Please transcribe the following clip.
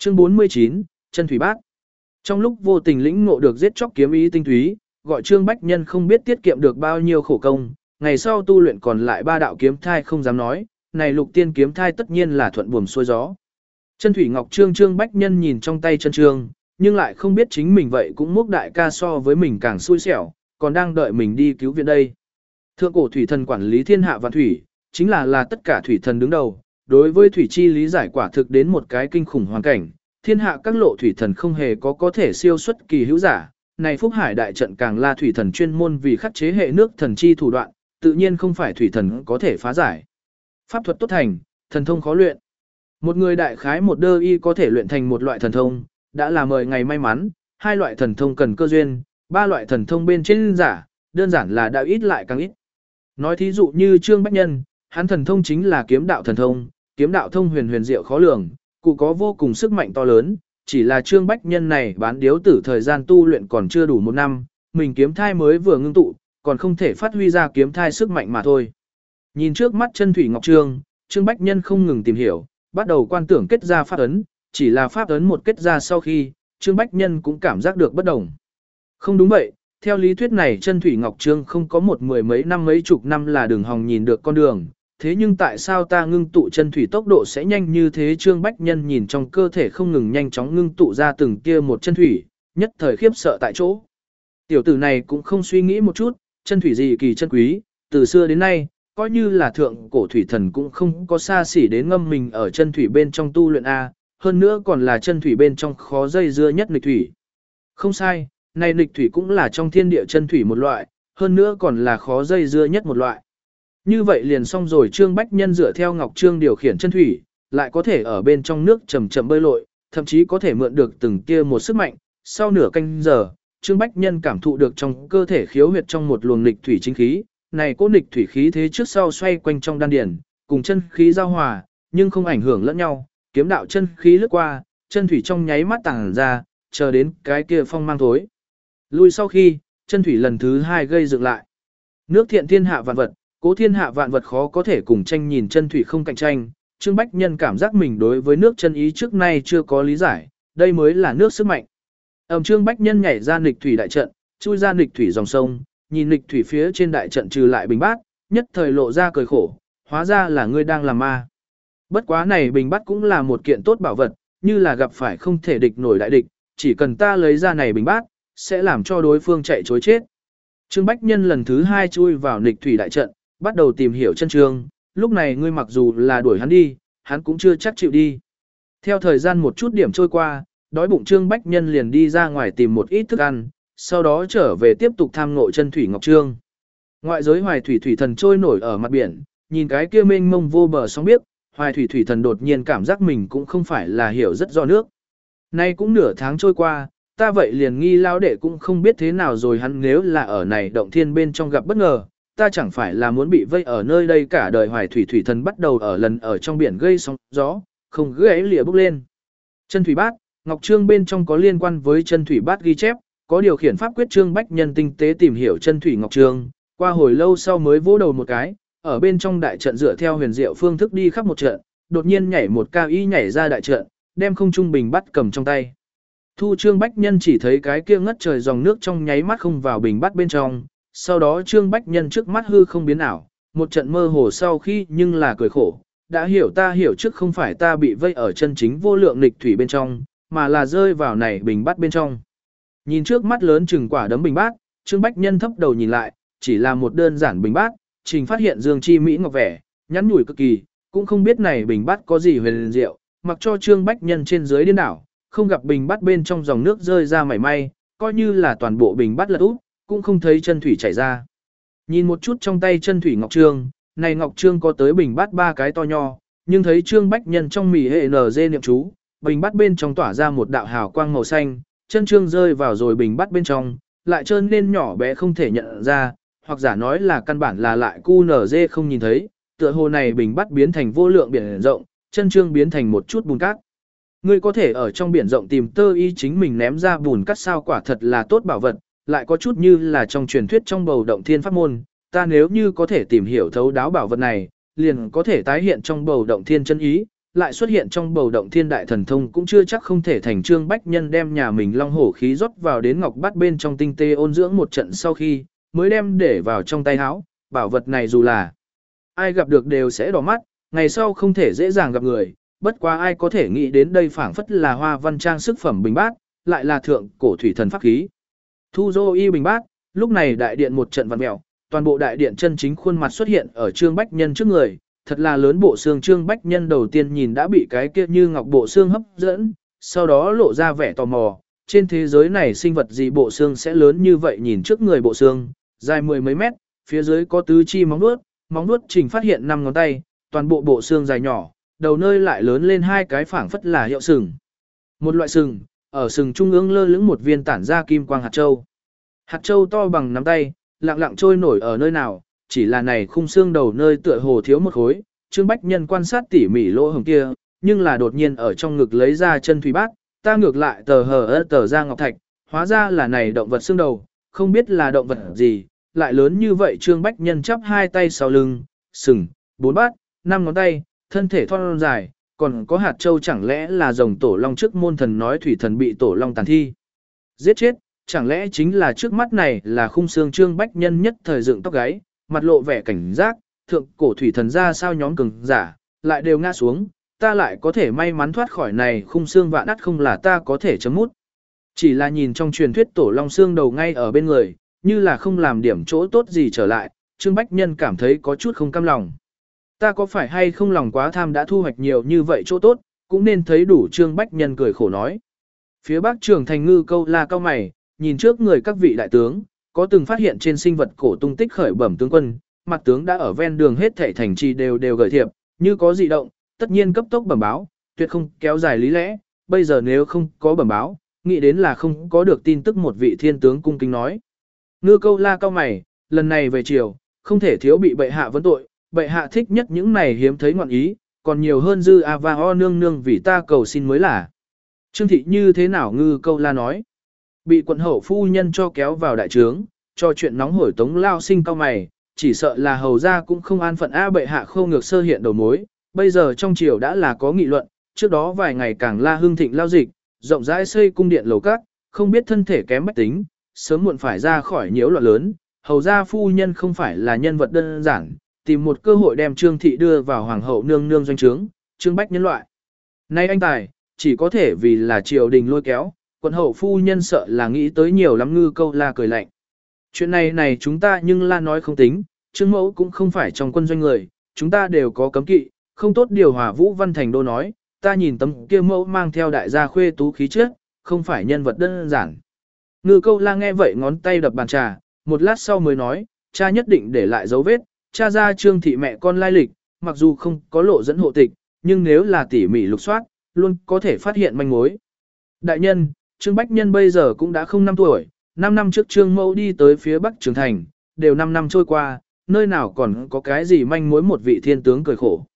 Chương 49, Chân Thủy Bát. Trong lúc vô tình lĩnh ngộ được giết chóc kiếm ý tinh túy, gọi Trương Bách Nhân không biết tiết kiệm được bao nhiêu khổ công, ngày sau tu luyện còn lại 3 đạo kiếm thai không dám nói, này lục tiên kiếm thai tất nhiên là thuận buồm xuôi gió. Chân Thủy Ngọc Trương Trương Bách Nhân nhìn trong tay chân trương, nhưng lại không biết chính mình vậy cũng múc đại ca so với mình càng xui xẻo, còn đang đợi mình đi cứu viện đây. Thượng cổ thủy thần quản lý thiên hạ vạn thủy, chính là tất cả thủy thần đứng đầu, đối với thủy chi lý giải quả thực đến một cái kinh khủng hoàn cảnh, thiên hạ các lộ thủy thần không hề có thể siêu xuất kỳ hữu giả, này Phúc Hải đại trận càng là thủy thần chuyên môn vì khắc chế hệ nước thần chi thủ đoạn, tự nhiên không phải thủy thần có thể phá giải. Pháp thuật tốt thành, thần thông khó luyện. Một người đại khái một đơ y có thể luyện thành một loại thần thông, đã là mời ngày may mắn, 2 loại thần thông cần cơ duyên, 3 loại thần thông bên trên giả, đơn giản là đã ít lại càng ít. Nói thí dụ như Trương Bách Nhân, hắn thần thông chính là kiếm đạo thần thông, kiếm đạo thông huyền huyền diệu khó lường, cụ có vô cùng sức mạnh to lớn, chỉ là Trương Bách Nhân này bán điếu tử thời gian tu luyện còn chưa đủ 1 năm, mình kiếm thai mới vừa ngưng tụ, còn không thể phát huy ra kiếm thai sức mạnh mà thôi. Nhìn trước mắt Chân Thủy Ngọc Trương, Trương Bách Nhân không ngừng tìm hiểu, bắt đầu quan tưởng kết ra pháp ấn, chỉ là pháp ấn một kết ra sau khi, Trương Bách Nhân cũng cảm giác được bất đồng. Không đúng vậy, theo lý thuyết này Chân Thủy Ngọc Trương không có một 10 mấy năm mấy chục năm là đường hòng nhìn được con đường, thế nhưng tại sao ta ngưng tụ chân thủy tốc độ sẽ nhanh như thế? Trương Bách Nhân nhìn trong cơ thể không ngừng nhanh chóng ngưng tụ ra từng tia một chân thủy, nhất thời khiếp sợ tại chỗ. Tiểu tử này cũng không suy nghĩ một chút, chân thủy gì kỳ chân quý, từ xưa đến nay, coi như là thượng cổ thủy thần cũng không có xa xỉ đến ngâm mình ở chân thủy bên trong tu luyện A, hơn nữa còn là chân thủy bên trong khó dây dưa nhất nghịch thủy. Không sai, này nghịch thủy cũng là trong thiên địa chân thủy một loại, hơn nữa còn là khó dây dưa nhất một loại. Như vậy liền xong rồi. Trương Bách Nhân dựa theo Ngọc Trương điều khiển chân thủy, lại có thể ở bên trong nước chậm chậm bơi lội, thậm chí có thể mượn được từng kia một sức mạnh. Sau nửa canh giờ, Trương Bách Nhân cảm thụ được trong cơ thể khiếu huyệt trong một luồng nghịch thủy chính khí, này cố nghịch thủy khí thế trước sau xoay quanh trong đan điền, cùng chân khí giao hòa, nhưng không ảnh hưởng lẫn nhau, kiếm đạo chân khí lướt qua, chân thủy trong nháy mắt tàng ra, chờ đến cái kia phong mang thối. Lui sau khi, chân thủy lần thứ 2 gây dựng lại. Nước thiện thiên hạ vạn vật, cố thiên hạ vạn vật khó có thể cùng tranh, nhìn chân thủy không cạnh tranh, Trương Bách Nhân cảm giác mình đối với nước chân ý trước nay chưa có lý giải, đây mới là nước sức mạnh. Trương Bách Nhân nhảy ra nghịch thủy đại trận, chui ra nghịch thủy dòng sông, nhìn nghịch thủy phía trên đại trận trừ lại bình bát, nhất thời lộ ra cười khổ, hóa ra là ngươi đang làm ma. Bất quá này bình bát cũng là một kiện tốt bảo vật, như là gặp phải không thể địch nổi đại địch, chỉ cần ta lấy ra này bình bát, sẽ làm cho đối phương chạy trối chết. Trương Bách Nhân lần thứ 2 chui vào nghịch thủy đại trận, bắt đầu tìm hiểu chân trương, lúc này ngươi mặc dù là đuổi hắn đi, hắn cũng chưa chắc chịu đi. Theo thời gian một chút điểm trôi qua, đói bụng Trương Bách Nhân liền đi ra ngoài tìm một ít thức ăn, sau đó trở về tiếp tục tham ngộ chân thủy Ngọc Trương. Ngoại giới Hoài Thủy Thủy Thần trôi nổi ở mặt biển, nhìn cái kia mênh mông vô bờ sóng biếc, Hoài Thủy Thủy Thần đột nhiên cảm giác mình cũng không phải là hiểu rất rõ nước. Nay cũng nửa tháng trôi qua, ta vậy liền nghi lao đệ cũng không biết thế nào rồi, hắn nếu là ở này động thiên bên trong gặp bất ngờ, ta chẳng phải là muốn bị vây ở nơi đây cả đời. Hoài Thủy Thủy Thần bắt đầu ở trong biển gây sóng gió, không gãy lìa bốc lên. Chân thủy bát, Ngọc Trương bên trong có liên quan với chân thủy bát ghi chép, có điều khiển pháp quyết. Trương Bách Nhân tinh tế tìm hiểu chân thủy Ngọc Trương, qua hồi lâu sau mới vỗ đầu một cái, ở bên trong đại trận dựa theo huyền diệu phương thức đi khắp một trận, đột nhiên nhảy một cao y nhảy ra đại trận, đem không trung bình bát cầm trong tay. Thu Trương Bách Nhân chỉ thấy cái kia ngất trời dòng nước trong nháy mắt không vào bình bát bên trong, sau đó Trương Bách Nhân trước mắt hư không biến ảo, một trận mơ hồ sau khi nhưng là cười khổ, đã hiểu, ta hiểu trước không phải ta bị vây ở chân chính vô lượng nghịch thủy bên trong, mà là rơi vào này bình bát bên trong. Nhìn trước mắt lớn chừng quả đấm bình bát, Trương Bách Nhân thấp đầu nhìn lại, chỉ là một đơn giản bình bát, trình phát hiện dương chi mỹ ngọc vẻ, nhắn nhủi cực kỳ, cũng không biết này bình bát có gì huyền diệu, mặc cho Trương Bách Nhân trên dưới điên đảo, không gặp bình bát bên trong dòng nước rơi ra mảy may, coi như là toàn bộ bình bát lật úp, cũng không thấy chân thủy chảy ra. Nhìn một chút trong tay chân thủy Ngọc Trương, này Ngọc Trương có tới bình bát 3 cái to nho, nhưng thấy Trương Bách Nhân trong mỉ hệ NG niệm chú, bình bát bên trong tỏa ra một đạo hào quang màu xanh, chân trương rơi vào rồi bình bát bên trong, lại trơn nên nhỏ bé không thể nhận ra, hoặc giả nói là căn bản là lại QNZ không nhìn thấy, tựa hồ này bình bát biến thành vô lượng biển rộng, chân trương biến thành một chút bùn cát. Ngươi có thể ở trong biển rộng tìm tơ y chính mình ném ra bùn cát sao, quả thật là tốt bảo vật, lại có chút như là trong truyền thuyết trong bầu động thiên pháp môn, ta nếu như có thể tìm hiểu thấu đáo bảo vật này, liền có thể tái hiện trong bầu động thiên chân ý, lại xuất hiện trong bầu động thiên đại thần thông cũng chưa chắc không thể thành Trương Bách Nhân đem nhà mình long hổ khí rót vào đến ngọc bát bên trong tinh tê ôn dưỡng một trận sau khi, mới đem để vào trong tay áo, bảo vật này dù là ai gặp được đều sẽ đỏ mắt, ngày sau không thể dễ dàng gặp người, bất quá ai có thể nghĩ đến đây phảng phất là hoa văn trang sức phẩm bình bát, lại là thượng cổ thủy thần pháp khí. Thu Dô Y bình bát, lúc này đại điện một trận vặn mèo, toàn bộ đại điện chân chính khuôn mặt xuất hiện ở Trương Bách Nhân trước người, thật là lớn bộ xương. Trương Bách Nhân đầu tiên nhìn đã bị cái kia như ngọc bộ xương hấp dẫn, sau đó lộ ra vẻ tò mò, trên thế giới này sinh vật gì bộ xương sẽ lớn như vậy. Nhìn trước người bộ xương, dài mười mấy mét, phía dưới có tứ chi móng vuốt trình phát hiện 5 ngón tay, toàn bộ bộ xương dài nhỏ, đầu nơi lại lớn lên hai cái phảng phất là hiệu sừng. Một loại sừng, ở sừng trung ương lơ lửng một viên tản ra kim quang hạt châu. Hạt châu to bằng nắm tay, lặng lặng trôi nổi ở nơi nào, chỉ là này khung xương đầu nơi tựa hồ thiếu một khối. Trương Bách Nhân quan sát tỉ mỉ lỗ hổng kia, nhưng là đột nhiên ở trong ngực lấy ra chân thủy bát, ta ngược lại tờ ra ngọc thạch, hóa ra là này động vật xương đầu, không biết là động vật gì, lại lớn như vậy. Trương Bách Nhân chắp hai tay sau lưng, sừng, 4 bát, 5 ngón tay, thân thể thon dài, còn có hạt châu, chẳng lẽ là rồng tổ long trước môn thần nói thủy thần bị tổ long tàn thi giết chết, chẳng lẽ chính là trước mắt này là khung xương. Trương Bách Nhân nhất thời dựng tóc gáy, mặt lộ vẻ cảnh giác, thượng cổ thủy thần ra sao nhóm cường giả, lại đều ngã xuống, ta lại có thể may mắn thoát khỏi này khung xương, vạn ắt không là ta có thể chấm mút. Chỉ là nhìn trong truyền thuyết tổ long xương đầu ngay ở bên người, như là không làm điểm chỗ tốt gì trở lại, Trương Bách Nhân cảm thấy có chút không cam lòng. Ta có phải hay không lòng quá tham đã thu hoạch nhiều như vậy chỗ tốt, cũng nên thấy đủ. Trương Bách Nhân cười khổ nói. Phía bắc Trường Thành Ngư Câu La cao mày, nhìn trước người các vị đại tướng, có từng phát hiện trên sinh vật cổ tung tích khởi bẩm tướng quân, mặt tướng đã ở ven đường hết thảy thành trì đều gửi thiệp, như có dị động, tất nhiên cấp tốc bẩm báo, tuyệt không kéo dài lý lẽ. Bây giờ nếu không có bẩm báo, nghĩ đến là không có được tin tức. Một vị thiên tướng cung kính nói. Ngư Câu La cao mày, lần này về chiều, không thể thiếu bị bệ hạ vấn tội, bệ hạ thích nhất những này hiếm thấy ngoạn ý, còn nhiều hơn dư Ava nương nương vì ta cầu xin mới là. Trương thị như thế nào? Ngư Câu La nói. Bị quận hậu phu nhân cho kéo vào đại trướng, cho chuyện nóng hổi Tống Lao Sinh cao mày, chỉ sợ là hầu gia cũng không an phận. Bệ hạ khâu ngược sơ hiện đầu mối, bây giờ trong triều đã là có nghị luận, trước đó vài ngày càng la hưng thịnh lao dịch, rộng rãi xây cung điện lầu các, không biết thân thể kém bách tính, sớm muộn phải ra khỏi nhiễu loạn lớn. Hầu gia phu nhân không phải là nhân vật đơn giản, tìm một cơ hội đem Trương thị đưa vào hoàng hậu nương nương doanh trướng, Trương Bách nhân loại. Nay anh tài, chỉ có thể vì là triều đình lôi kéo, quận hậu phu nhân sợ là nghĩ tới nhiều lắm. Ngư Câu La cười lạnh. Chuyện này chúng ta nhưng la nói không tính, Trương mẫu cũng không phải trong quân doanh người, chúng ta đều có cấm kỵ, không tốt điều hòa. Vũ Văn Thành Đô nói, ta nhìn tấm kia mẫu mang theo đại gia khuê tú khí chất, không phải nhân vật đơn giản. Ngư Câu La nghe vậy ngón tay đập bàn trà, một lát sau mới nói, cha nhất định để lại dấu vết, cha ra Trương thị mẹ con lai lịch, mặc dù không có lộ dẫn hộ tịch, nhưng nếu là tỉ mỉ lục soát, luôn có thể phát hiện manh mối. Đại nhân, Trương Bách Nhân bây giờ cũng đã không 5 tuổi, 5 năm trước Trương mẫu đi tới phía Bắc Trường Thành, đều 5 năm trôi qua, nơi nào còn có cái gì manh mối. Một vị thiên tướng cười khổ.